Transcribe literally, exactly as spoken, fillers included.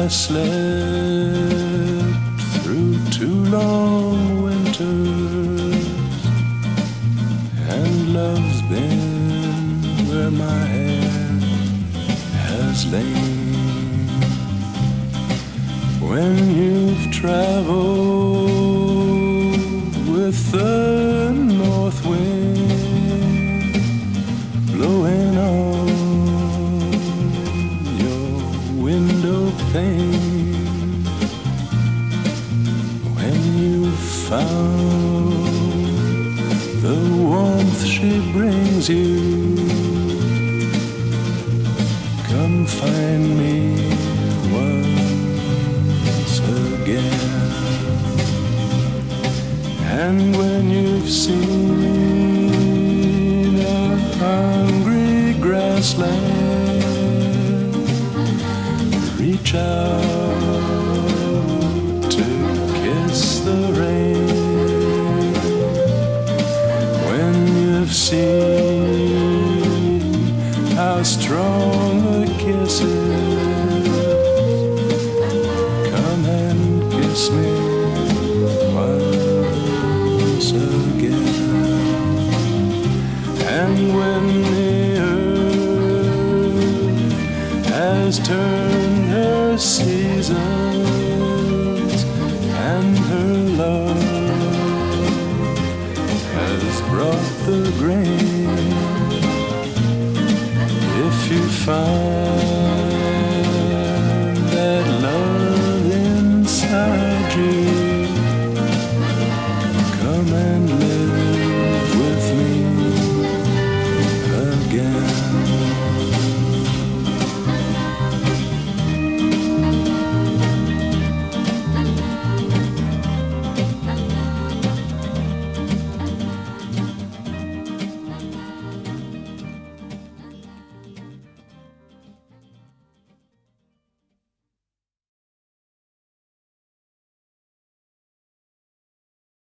slept through two long winters, and love's been where my head has lain. When you've traveled with the north wind blowing on your window pane, when you found the warmth she brings you, come find me once again. And when you've seen a hungry grassland, reach out to kiss the rain. When you've seen how strong a kiss is, come and kiss me once again. And when the earth has turned her seasons and her love has brought the grain,